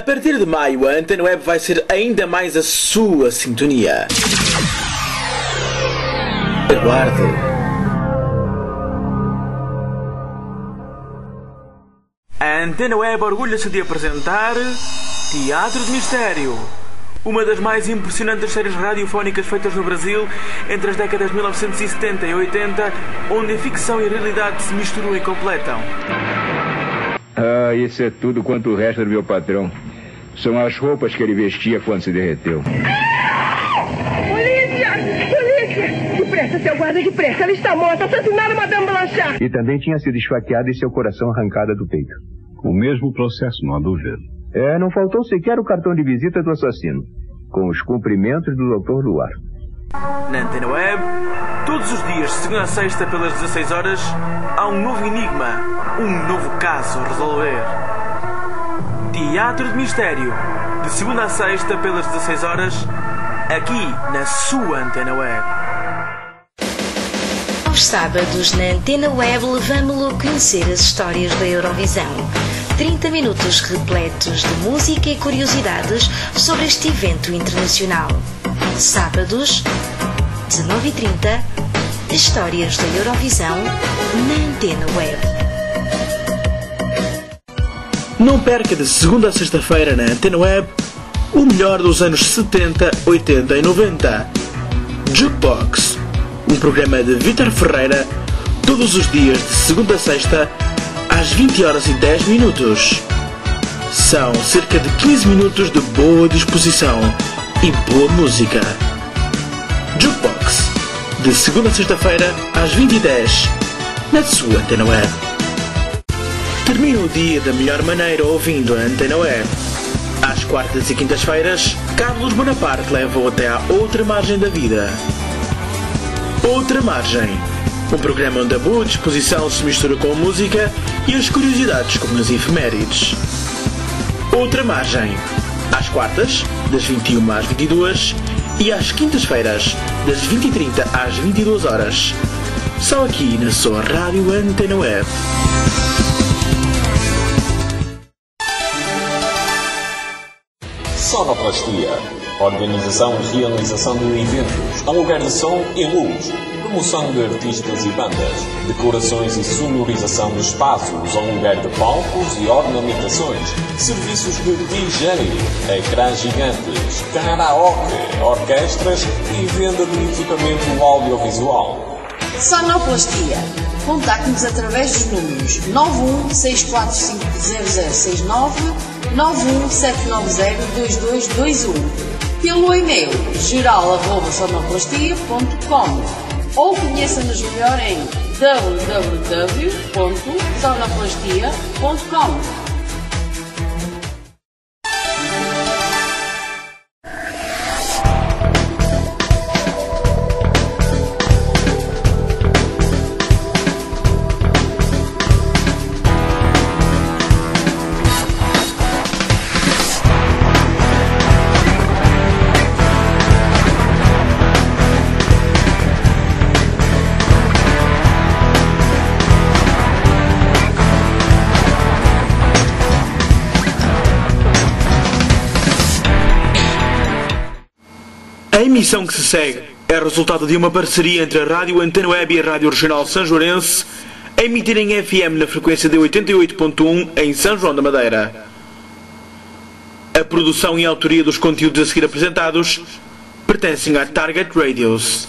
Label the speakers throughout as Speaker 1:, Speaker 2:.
Speaker 1: partir de maio, a Antena Web vai ser ainda mais a sua sintonia. Aguarde. A Antena Web orgulha-se de apresentar Teatro de Mistério, uma das mais impressionantes séries radiofónicas feitas no Brasil entre as décadas de 1970 e 80, onde a ficção e a realidade se misturam e completam.
Speaker 2: Ah, isso é tudo quanto o resto do meu patrão. São as roupas que ele vestia quando se derreteu.
Speaker 3: Polícia! Polícia! Depressa, seu guarda, depressa. Ela está morta, assassinada, Madame Blanchard.
Speaker 2: E também tinha sido esfaqueada e seu coração arrancado do peito.
Speaker 4: O mesmo processo, não há dúvida.
Speaker 2: Não faltou sequer o cartão de visita do assassino, com os cumprimentos do Dr. Luar.
Speaker 1: Na Antena Web, todos os dias, de segunda a sexta, pelas 16 horas, há um novo enigma, um novo caso a resolver. Teatro de Mistério, de segunda a sexta, pelas 16 horas, aqui na sua Antena Web.
Speaker 5: Aos sábados, na Antena Web, levamo-lo a conhecer as histórias da Eurovisão. 30 minutos repletos de música e curiosidades sobre este evento internacional. Sábados, 19h30, histórias da Eurovisão na Antena Web.
Speaker 1: Não perca de segunda a sexta-feira na Antena Web o melhor dos anos 70, 80 e 90. Jukebox, um programa de Vítor Ferreira, todos os dias de segunda a sexta, às 20h10. São cerca de 15 minutos de boa disposição e boa música. Jukebox, de segunda a sexta-feira, às 20h10, na sua Antena Web. Termina o dia da melhor maneira ouvindo a Antena Web. Às quartas e quintas-feiras, Carlos Bonaparte leva-o até à outra margem da vida. Outra Margem, um programa onde a boa disposição se mistura com a música e as curiosidades como as efemérides. Outra Margem, às quartas, das 21 às 22 e às quintas-feiras, das 20h30 às 22h. Só aqui na sua Rádio Antena Web.
Speaker 6: Sonoplastia. Organização e realização de eventos, aluguer de som e luz, promoção de artistas e bandas, decorações e sonorização de espaços, aluguer de palcos e ornamentações, serviços de DJ, ecrãs gigantes, karaoke, orquestras e venda de equipamento audiovisual.
Speaker 7: Sonoplastia. Contacte-nos através dos números 916450069, 917902221, pelo e-mail geral@sonoplastia.com ou conheça-nos melhor em www.sonoplastia.com.
Speaker 1: A emissão que se segue é resultado de uma parceria entre a Rádio Antena Web e a Rádio Regional Sanjorense, a emitir em FM na frequência de 88.1 em São João da Madeira. A produção e a autoria dos conteúdos a seguir apresentados pertencem à Target Radios.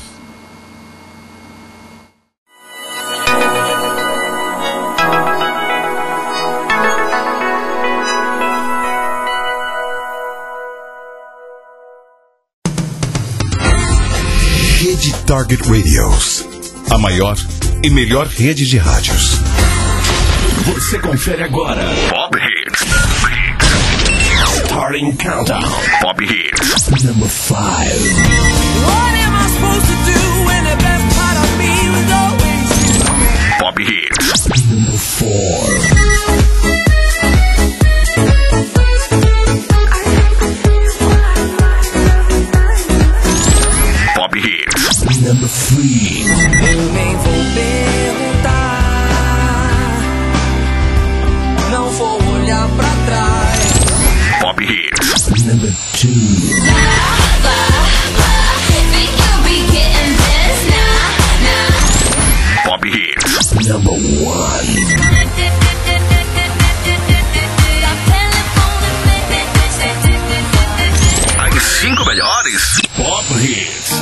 Speaker 8: Rede Target Radios, a maior e melhor rede de rádios.
Speaker 9: Você confere agora Pop Hits. Starting Countdown. Pop Hits. Number 5. What am I supposed to do when the best part of me was always Pop Hits. Number 4. Number 3. Eu nem vou perguntar, não vou olhar pra trás.
Speaker 8: Pop Hits.
Speaker 9: Number 2.
Speaker 8: Pop Hits.
Speaker 9: Number 1.
Speaker 8: As 5 melhores
Speaker 9: Pop Hits.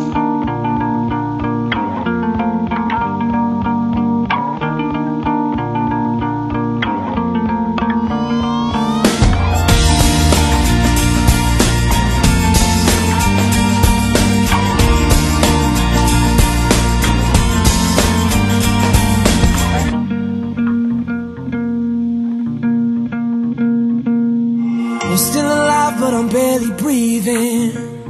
Speaker 10: I'm still alive, but I'm barely breathing.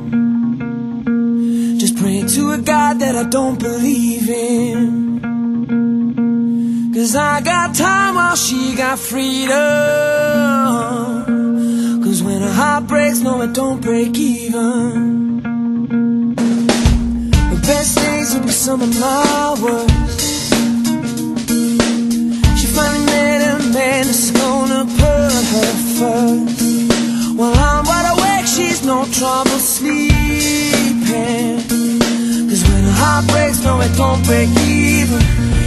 Speaker 10: Just praying to a God that I don't believe in. 'Cause I got time while she got freedom. 'Cause when a heart breaks, no, it don't break even. The best days will be some of my worst. She finally met a man that's gonna put her first. While I'm wide awake, she's no trouble sleeping. 'Cause when a heart breaks, no, it don't break even,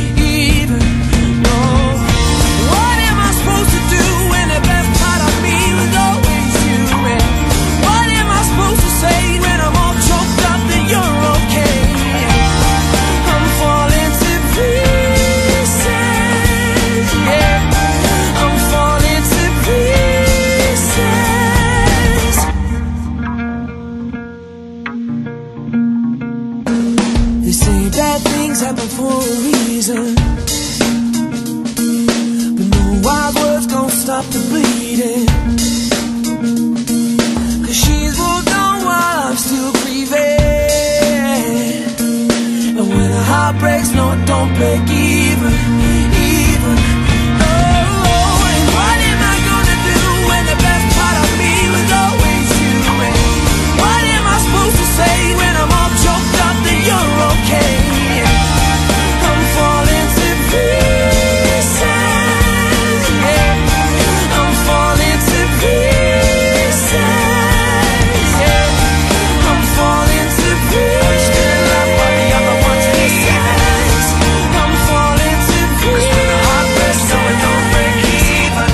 Speaker 10: no. What am I supposed to do when the best part of me was always you? And what am I supposed to say when I'm all choked up that you're okay? I'm falling to pieces, yeah. I'm falling to pieces. They say bad things happen for a reason, but no wild words gon' stop the bleeding. 'Cause she's moved on while I'm still grieving. And when a heart breaks, no, it don't break even, oh. And what am I gonna do when the best part of me was always you? And what am I supposed to say when I'm all choked up that you're okay? I'm falling to pieces, yeah. I'm falling to pieces, yeah. I'm falling to pieces. Still love what the other ones pieces. I'm falling to pieces. 'Cause when a heart breaks, so it don't break even.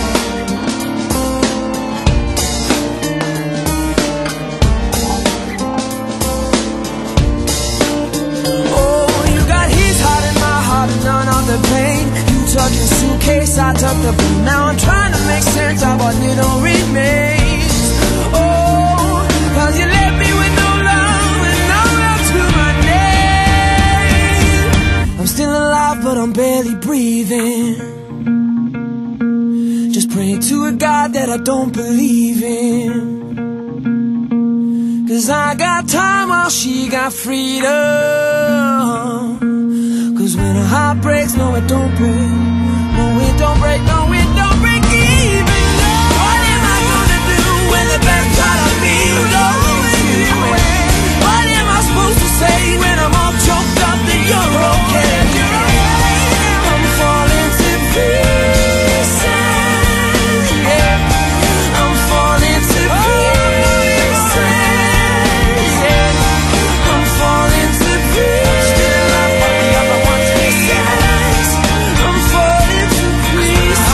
Speaker 10: Oh, you got his heart and my heart and none of the pain. You tuck your suitcase, I tuck the blue. Now I'm trying to make sense of what little remains. Oh, 'cause you left me with no love and no love to my name. I'm still alive, but I'm barely breathing. Just praying to a God that I don't believe in. 'Cause I got time while she got freedom. 'Cause when a heart breaks, no, it don't break. No, it don't break, no, it don't break even. No. What am I gonna do when the best part of me was always you? What am I supposed to say when I'm all choked up that you're okay? I'm falling to pieces, yeah. I'm falling to pieces, yeah. I'm falling to pieces. Still love what the other ones pieces. I'm falling to pieces.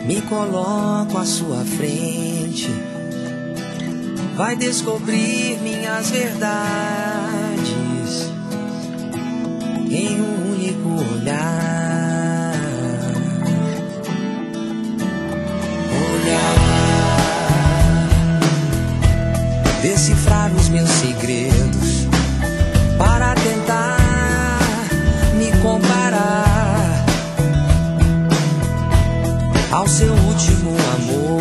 Speaker 10: me coloco à sua frente. Vai descobrir minhas verdades em um único olhar. Decifrar os meus segredos para tentar me comparar ao seu último amor.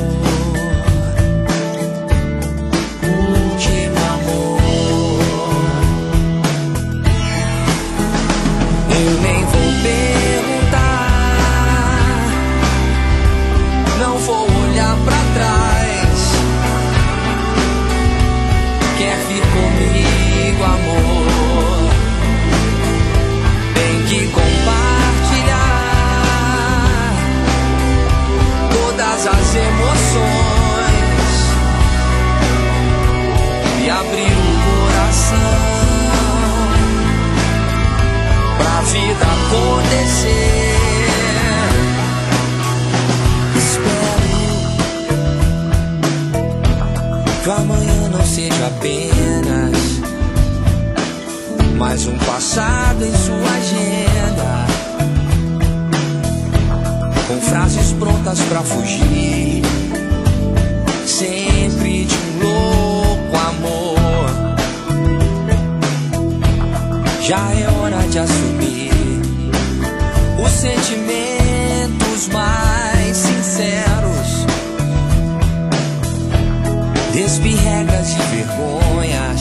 Speaker 10: Último amor. Eu nem vou perguntar, não vou olhar pra trás. Quer vir comigo, amor? Tem que compartilhar todas as emoções e abrir o coração pra vida acontecer. Espero que o amanhã não seja apenas mais um passado em sua agenda, com frases prontas pra fugir sempre de um louco amor. Já é hora de assumir os sentimentos mais sinceros, despirregas e vergonhas,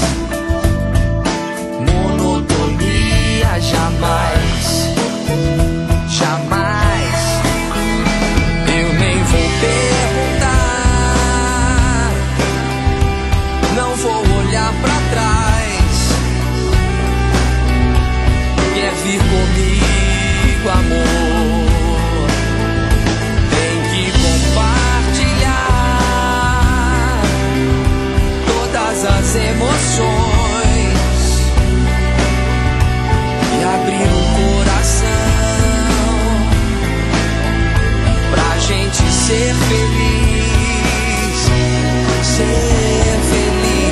Speaker 10: monotonia jamais, jamais. Eu nem vou perguntar, não vou olhar pra trás. Quer vir comigo, amor? Tem que compartilhar todas as emoções e abrir o coração pra gente ser feliz, ser feliz.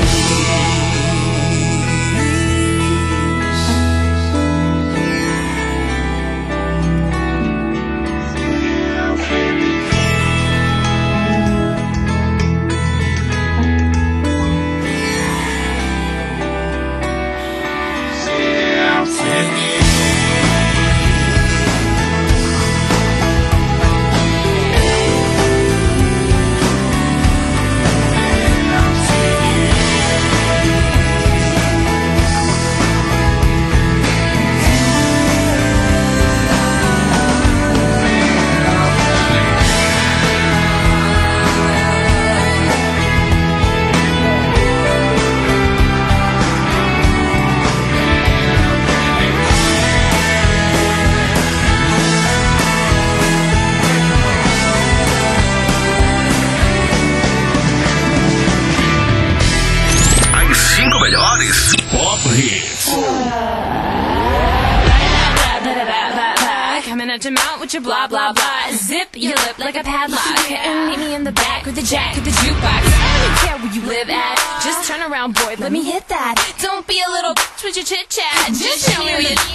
Speaker 11: Coming at your mouth with your blah blah blah. Zip your lip like a padlock. And meet me in the back with the jack of the jukebox. I don't care where you live at. Just turn around, boy, let me hit that. Don't be a little bitch with your chit chat. Just show me what you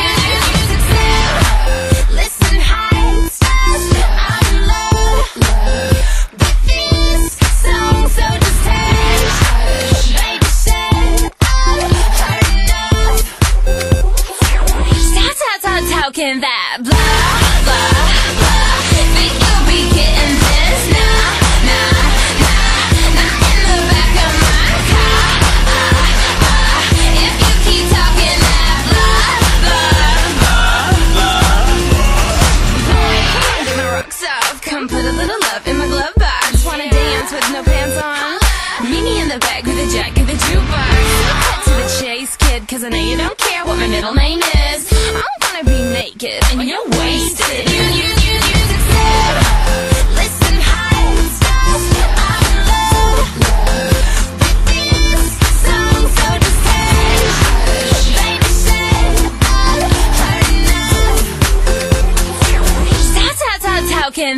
Speaker 11: listen high, stars, I'm in love with this song, so just hush. Baby said I've heard enough. How can that blah blah blah? Think you'll be getting this? Nah, nah, nah, not in the back of my car. If you keep talking that blah blah blah, boy, get my rocks off. Come put a little love in my glove box. Wanna dance with no pants on? Meet me in the back with a jack of the jukebox. Cut to the chase, kid, 'cause I know you don't care what my middle name is. I'm gonna be naked and you're wasted. You said, listen high, stars, I'm in love with this song, so just hush. Baby said I've heard enough. How can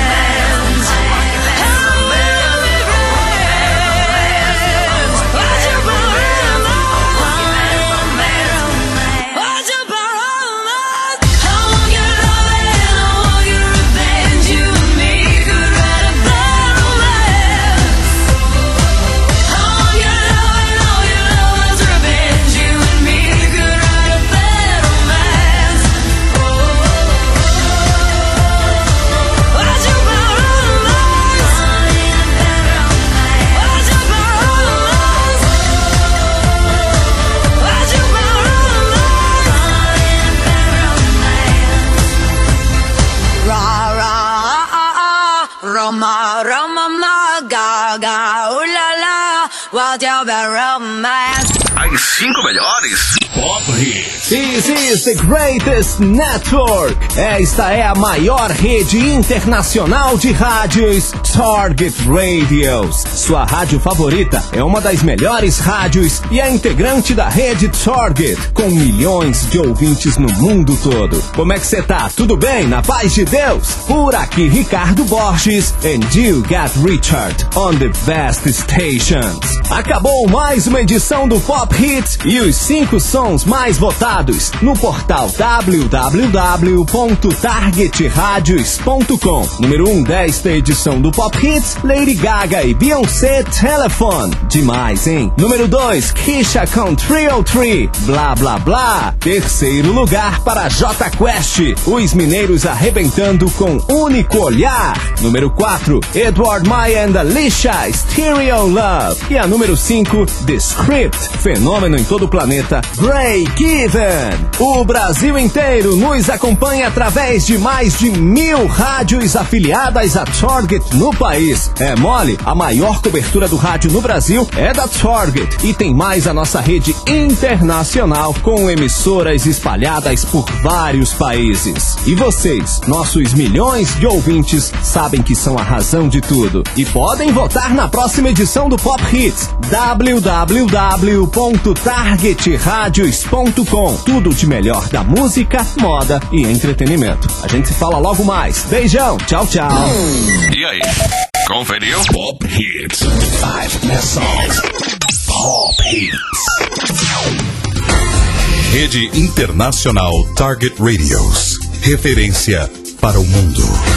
Speaker 12: Roma, Roma, ma, ga, ga, la, what your romance.
Speaker 9: As 5 melhores Pop Hits.
Speaker 13: This is the greatest network. Esta é a maior rede internacional de rádios, Target Radios. Sua rádio favorita é uma das melhores rádios e é integrante da rede Target, com milhões de ouvintes no mundo todo. Como é que você tá? Tudo bem? Na paz de Deus? Por aqui, Ricardo Borges, and you got Richard on the best stations. Acabou mais uma edição do Pop Hits e os 5 sons mais votados no portal www.targetradios.com. Número 1 desta edição do Pop Hits, Lady Gaga e Beyoncé, Telephone. Demais, hein? Número 2, Kesha com 303, Blá Blá Blá. Terceiro lugar para Jota Quest, Os Mineiros arrebentando com Único Olhar. Número 4, Edward Maia and Alicia, Stereo Love. E a número 5, The Script, fenômeno em todo o planeta, Break Even. O Brasil inteiro nos acompanha através de mais de 1000 rádios afiliadas a Target no país. É mole? A maior cobertura do rádio no Brasil é da Target e tem mais a nossa rede internacional com emissoras espalhadas por vários países. E vocês, nossos milhões de ouvintes, sabem que são a razão de tudo e podem votar na próxima edição do Pop Hits, www.targetradios.com. Tudo de melhor da música, moda e entretenimento. A gente se fala logo mais. Beijão, tchau, tchau.
Speaker 9: E aí, conferiu? Pop Hits 5 best songs. Pop Hits.
Speaker 8: Rede Internacional Target Radios. Referência para o mundo.